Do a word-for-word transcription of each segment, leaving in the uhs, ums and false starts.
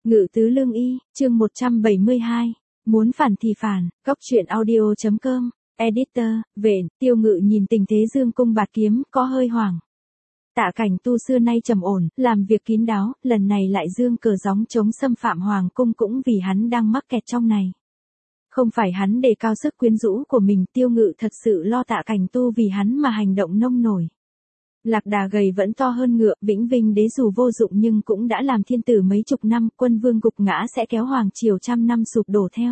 Ngự tứ lương y, chương một trăm bảy mươi hai. Muốn phản thì phản, góc truyện audio.com, editor, Vện, Tiêu Ngự nhìn tình thế dương cung bạt kiếm, có hơi hoảng. Tạ Cảnh Tu xưa nay trầm ổn, làm việc kín đáo, lần này lại dương cờ gióng chống xâm phạm hoàng cung cũng vì hắn đang mắc kẹt trong này. Không phải hắn đề cao sức quyến rũ của mình, Tiêu Ngự thật sự lo Tạ Cảnh Tu vì hắn mà hành động nông nổi. Lạc đà gầy vẫn to hơn ngựa, Vĩnh Vinh đế dù vô dụng nhưng cũng đã làm thiên tử mấy chục năm, quân vương gục ngã sẽ kéo hoàng triều trăm năm sụp đổ theo.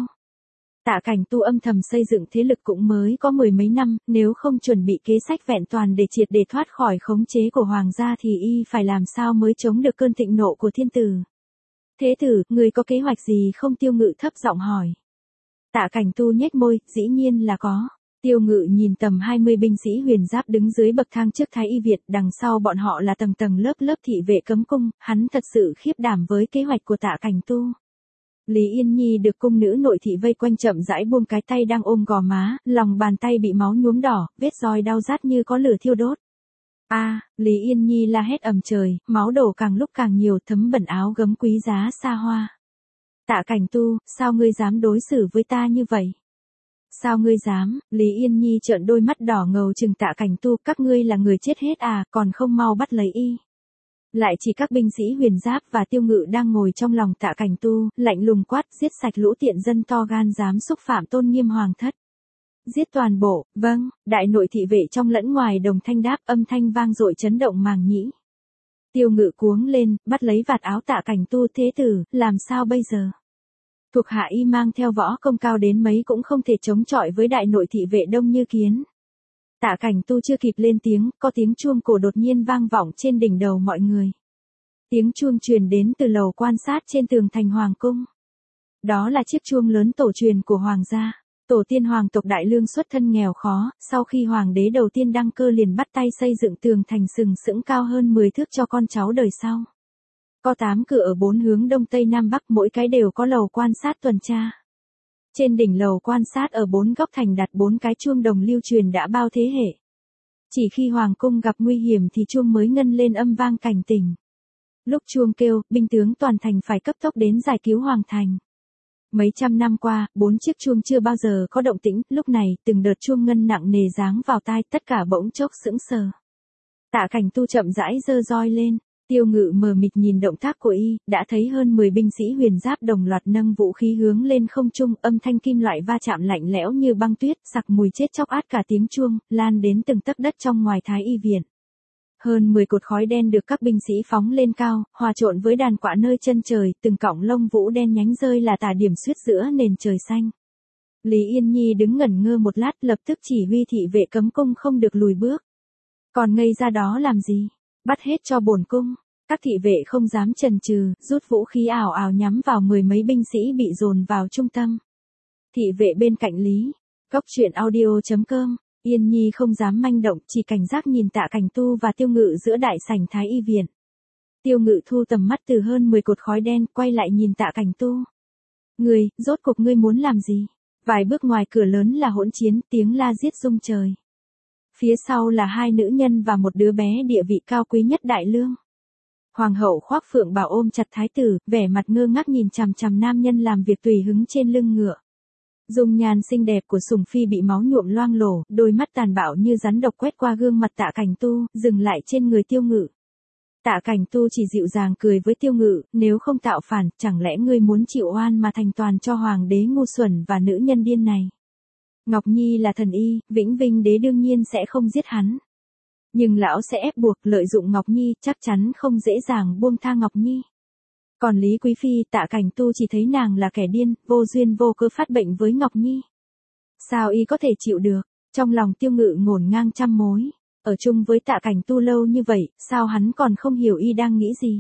Tạ Cảnh Tu âm thầm xây dựng thế lực cũng mới có mười mấy năm, nếu không chuẩn bị kế sách vẹn toàn để triệt để thoát khỏi khống chế của hoàng gia thì y phải làm sao mới chống được cơn thịnh nộ của thiên tử. Thế tử, người có kế hoạch gì không? Tiêu Ngự thấp giọng hỏi. Tạ Cảnh Tu nhếch môi, dĩ nhiên là có. Tiêu Ngự nhìn tầm hai mươi binh sĩ huyền giáp đứng dưới bậc thang trước Thái Y Viện, đằng sau bọn họ là tầng tầng lớp lớp thị vệ cấm cung, hắn thật sự khiếp đảm với kế hoạch của Tạ Cảnh Tu. Lý Yên Nhi được cung nữ nội thị vây quanh chậm rãi buông cái tay đang ôm gò má, lòng bàn tay bị máu nhuốm đỏ, vết roi đau rát như có lửa thiêu đốt. A, à, Lý Yên Nhi la hét ầm trời, máu đổ càng lúc càng nhiều, thấm bẩn áo gấm quý giá xa hoa. Tạ Cảnh Tu, sao ngươi dám đối xử với ta như vậy? Sao ngươi dám? Lý Yên Nhi trợn đôi mắt đỏ ngầu trừng Tạ Cảnh Tu, các ngươi là người chết hết à, còn không mau bắt lấy y. Lại chỉ các binh sĩ huyền giáp và Tiêu Ngự đang ngồi trong lòng Tạ Cảnh Tu, lạnh lùng quát, giết sạch lũ tiện dân to gan dám xúc phạm tôn nghiêm hoàng thất. Giết toàn bộ, vâng, đại nội thị vệ trong lẫn ngoài đồng thanh đáp, âm thanh vang dội chấn động màng nhĩ. Tiêu Ngự cuống lên, bắt lấy vạt áo Tạ Cảnh Tu, thế tử, làm sao bây giờ? Thuộc hạ y mang theo võ công cao đến mấy cũng không thể chống chọi với đại nội thị vệ đông như kiến. Tạ Cảnh Tu chưa kịp lên tiếng, có tiếng chuông cổ đột nhiên vang vọng trên đỉnh đầu mọi người. Tiếng chuông truyền đến từ lầu quan sát trên tường thành hoàng cung. Đó là chiếc chuông lớn tổ truyền của hoàng gia. Tổ tiên hoàng tộc Đại Lương xuất thân nghèo khó, sau khi hoàng đế đầu tiên đăng cơ liền bắt tay xây dựng tường thành sừng sững cao hơn mười thước cho con cháu đời sau. Có tám cửa ở bốn hướng đông tây nam bắc, mỗi cái đều có lầu quan sát tuần tra. Trên đỉnh lầu quan sát ở bốn góc thành đặt bốn cái chuông đồng lưu truyền đã bao thế hệ. Chỉ khi hoàng cung gặp nguy hiểm thì chuông mới ngân lên âm vang cảnh tỉnh. Lúc chuông kêu, binh tướng toàn thành phải cấp tốc đến giải cứu hoàng thành. Mấy trăm năm qua, bốn chiếc chuông chưa bao giờ có động tĩnh, lúc này, từng đợt chuông ngân nặng nề giáng vào tai, tất cả bỗng chốc sững sờ. Tạ Cảnh Tu chậm rãi giơ roi lên. Tiêu Ngự mờ mịt nhìn động tác của y, đã thấy hơn mười binh sĩ huyền giáp đồng loạt nâng vũ khí hướng lên không trung, âm thanh kim loại va chạm lạnh lẽo như băng tuyết, sặc mùi chết chóc át cả tiếng chuông, lan đến từng tấc đất trong ngoài Thái Y Viện. Hơn mười cột khói đen được các binh sĩ phóng lên cao, hòa trộn với đàn quạ nơi chân trời, từng cọng lông vũ đen nhánh rơi là tà điểm xuyết giữa nền trời xanh. Lý Yên Nhi đứng ngẩn ngơ một lát, lập tức chỉ huy thị vệ cấm cung không được lùi bước. Còn ngây ra đó làm gì? Bắt hết cho bổn cung. Các thị vệ không dám chần chừ, rút vũ khí ảo ảo nhắm vào mười mấy binh sĩ bị dồn vào trung tâm. Thị vệ bên cạnh Lý. Góc truyện audio.com. Yên Nhi không dám manh động, chỉ cảnh giác nhìn Tạ Cảnh Tu và Tiêu Ngự giữa đại sảnh Thái Y Viện. Tiêu Ngự thu tầm mắt từ hơn mười cột khói đen, quay lại nhìn Tạ Cảnh Tu. Ngươi, rốt cuộc ngươi muốn làm gì? Vài bước ngoài cửa lớn là hỗn chiến, tiếng la giết rung trời. Phía sau là hai nữ nhân và một đứa bé địa vị cao quý nhất Đại Lương. Hoàng hậu khoác phượng bào ôm chặt thái tử, vẻ mặt ngơ ngác nhìn chằm chằm nam nhân làm việc tùy hứng trên lưng ngựa. Dung nhan xinh đẹp của sủng phi bị máu nhuộm loang lổ, đôi mắt tàn bạo như rắn độc quét qua gương mặt Tạ Cảnh Tu, dừng lại trên người Tiêu Ngự. Tạ Cảnh Tu chỉ dịu dàng cười với Tiêu Ngự, nếu không tạo phản, chẳng lẽ ngươi muốn chịu oan mà thành toàn cho hoàng đế ngu xuẩn và nữ nhân điên này? Ngọc Nhi là thần y, Vĩnh Vinh đế đương nhiên sẽ không giết hắn. Nhưng lão sẽ ép buộc lợi dụng Ngọc Nhi, chắc chắn không dễ dàng buông tha Ngọc Nhi. Còn Lý Quý Phi, Tạ Cảnh Tu chỉ thấy nàng là kẻ điên, vô duyên vô cớ phát bệnh với Ngọc Nhi. Sao y có thể chịu được? Trong lòng Tiêu Ngự ngổn ngang trăm mối. Ở chung với Tạ Cảnh Tu lâu như vậy, sao hắn còn không hiểu y đang nghĩ gì?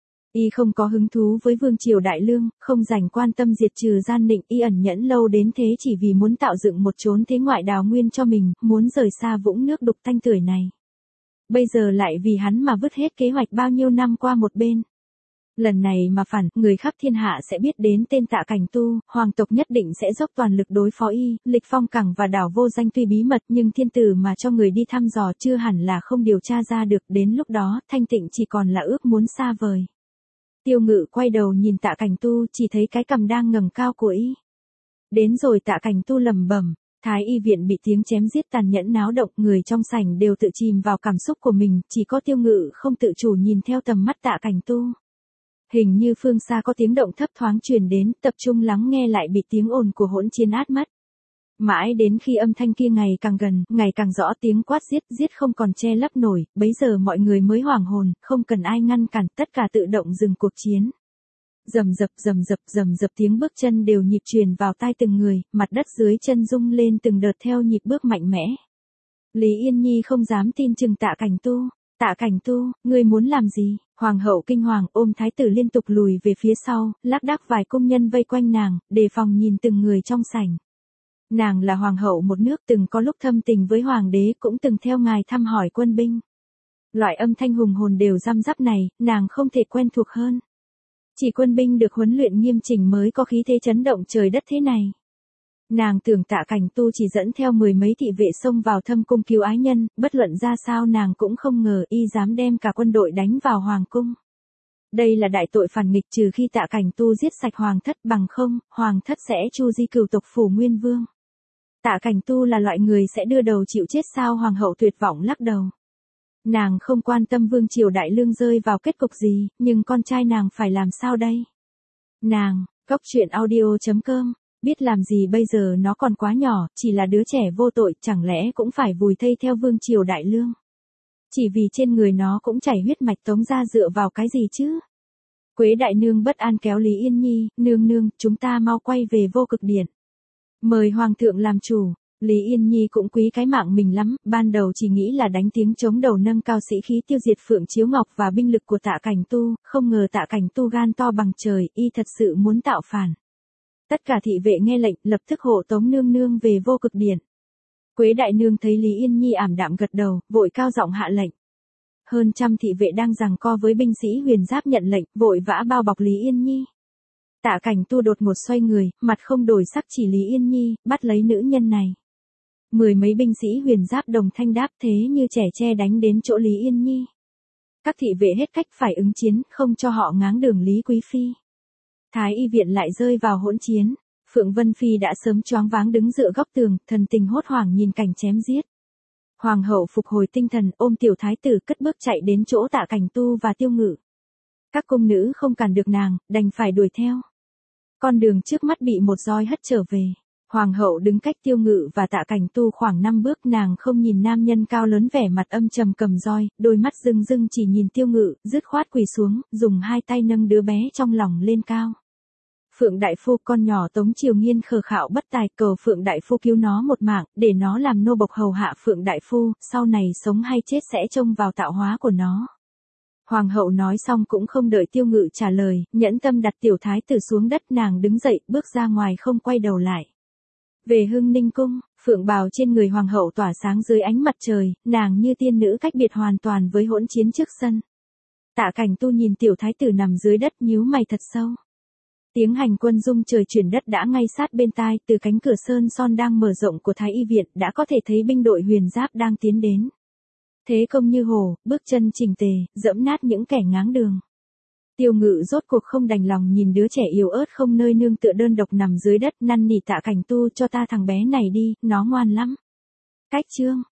Y không có hứng thú với vương triều Đại Lương, không dành quan tâm diệt trừ gian nịnh, y ẩn nhẫn lâu đến thế chỉ vì muốn tạo dựng một chốn thế ngoại đào nguyên cho mình, muốn rời xa vũng nước đục thanh tưởi này. Bây giờ lại vì hắn mà vứt hết kế hoạch bao nhiêu năm qua một bên. Lần này mà phản, người khắp thiên hạ sẽ biết đến tên Tạ Cảnh Tu, hoàng tộc nhất định sẽ dốc toàn lực đối phó y, lịch phong cẳng và đảo vô danh tuy bí mật nhưng thiên tử mà cho người đi thăm dò chưa hẳn là không điều tra ra được, đến lúc đó, thanh tịnh chỉ còn là ước muốn xa vời. Tiêu Ngự quay đầu nhìn Tạ Cảnh Tu, chỉ thấy cái cằm đang ngẩng cao của y. Đến rồi. Tạ Cảnh Tu lẩm bẩm. Thái y viện bị tiếng chém giết tàn nhẫn náo động, người trong sảnh đều tự chìm vào cảm xúc của mình, chỉ có Tiêu Ngự không tự chủ nhìn theo tầm mắt Tạ Cảnh Tu. Hình như phương xa có tiếng động thấp thoáng truyền đến, tập trung lắng nghe lại bị tiếng ồn của hỗn chiến át mất. Mãi đến khi âm thanh kia ngày càng gần, ngày càng rõ, tiếng quát giết, giết không còn che lấp nổi, bấy giờ mọi người mới hoảng hồn, không cần ai ngăn cản, tất cả tự động dừng cuộc chiến. Rầm rập rầm rập rầm rập tiếng bước chân đều nhịp truyền vào tai từng người, mặt đất dưới chân rung lên từng đợt theo nhịp bước mạnh mẽ. Lý Yên Nhi không dám tin chừng Tạ Cảnh Tu. Tạ Cảnh Tu, ngươi muốn làm gì? Hoàng hậu kinh hoàng ôm thái tử liên tục lùi về phía sau, lác đác vài công nhân vây quanh nàng, đề phòng nhìn từng người trong sảnh. Nàng là hoàng hậu một nước, từng có lúc thâm tình với hoàng đế, cũng từng theo ngài thăm hỏi quân binh. Loại âm thanh hùng hồn đều răm rắp này, nàng không thể quen thuộc hơn. Chỉ quân binh được huấn luyện nghiêm chỉnh mới có khí thế chấn động trời đất thế này. Nàng tưởng Tạ Cảnh Tu chỉ dẫn theo mười mấy thị vệ xông vào thâm cung cứu ái nhân, bất luận ra sao nàng cũng không ngờ y dám đem cả quân đội đánh vào hoàng cung. Đây là đại tội phản nghịch, trừ khi Tạ Cảnh Tu giết sạch hoàng thất, bằng không, hoàng thất sẽ chu di cửu tộc phủ Nguyên Vương. Tạ Cảnh Tu là loại người sẽ đưa đầu chịu chết sao? Hoàng hậu tuyệt vọng lắc đầu. Nàng không quan tâm vương triều đại lương rơi vào kết cục gì, nhưng con trai nàng phải làm sao đây? Nàng, Góc Truyện Audio chấm com, biết làm gì bây giờ, nó còn quá nhỏ, chỉ là đứa trẻ vô tội, chẳng lẽ cũng phải vùi thây theo vương triều đại lương? Chỉ vì trên người nó cũng chảy huyết mạch Tống gia, dựa vào cái gì chứ? Quế đại nương bất an kéo Lý Yên Nhi, nương nương, chúng ta mau quay về Vô Cực Điện. Mời hoàng thượng làm chủ. Lý Yên Nhi cũng quý cái mạng mình lắm, ban đầu chỉ nghĩ là đánh tiếng chống đầu nâng cao sĩ khí tiêu diệt Phượng Chiếu Ngọc và binh lực của Tạ Cảnh Tu, không ngờ Tạ Cảnh Tu gan to bằng trời, y thật sự muốn tạo phản. Tất cả thị vệ nghe lệnh, lập tức hộ tống nương nương về Vô Cực Điện. Quế đại nương thấy Lý Yên Nhi ảm đạm gật đầu, vội cao giọng hạ lệnh. Hơn trăm thị vệ đang giằng co với binh sĩ huyền giáp nhận lệnh, vội vã bao bọc Lý Yên Nhi. Tạ Cảnh Tu đột ngột xoay người, mặt không đổi sắc chỉ Lý Yên Nhi, bắt lấy nữ nhân này. Mười mấy binh sĩ huyền giáp đồng thanh đáp, thế như trẻ tre đánh đến chỗ Lý Yên Nhi. Các thị vệ hết cách phải ứng chiến, không cho họ ngáng đường Lý Quý Phi. Thái y viện lại rơi vào hỗn chiến. Phượng Vân Phi đã sớm choáng váng đứng dựa góc tường, thần tình hốt hoảng nhìn cảnh chém giết. Hoàng hậu phục hồi tinh thần, ôm tiểu thái tử cất bước chạy đến chỗ Tạ Cảnh Tu và Tiêu Ngự. Các cung nữ không cản được nàng, đành phải đuổi theo. Con đường trước mắt bị một roi hất trở về. Hoàng hậu đứng cách Tiêu Ngự và Tạ Cảnh Tu khoảng năm bước, nàng không nhìn nam nhân cao lớn vẻ mặt âm trầm cầm roi, đôi mắt rưng rưng chỉ nhìn Tiêu Ngự, dứt khoát quỳ xuống, dùng hai tay nâng đứa bé trong lòng lên cao. Phượng đại phu, con nhỏ Tống Triều Nghiên khờ khạo bất tài, cầu Phượng đại phu cứu nó một mạng, để nó làm nô bộc hầu hạ Phượng đại phu, sau này sống hay chết sẽ trông vào tạo hóa của nó. Hoàng hậu nói xong cũng không đợi Tiêu Ngự trả lời, nhẫn tâm đặt tiểu thái tử xuống đất, nàng đứng dậy, bước ra ngoài không quay đầu lại. Về Hưng Ninh cung, phượng bào trên người hoàng hậu tỏa sáng dưới ánh mặt trời, nàng như tiên nữ cách biệt hoàn toàn với hỗn chiến trước sân. Tạ Cảnh Tu nhìn tiểu thái tử nằm dưới đất nhíu mày thật sâu. Tiếng hành quân rung trời chuyển đất đã ngay sát bên tai, từ cánh cửa sơn son đang mở rộng của Thái y viện đã có thể thấy binh đội huyền giáp đang tiến đến. Thế công như hổ, bước chân chỉnh tề, dẫm nát những kẻ ngáng đường. Tiêu Ngự rốt cuộc không đành lòng nhìn đứa trẻ yếu ớt không nơi nương tựa đơn độc nằm dưới đất, năn nỉ Tạ Cảnh Tu, cho ta thằng bé này đi, nó ngoan lắm. Cách chương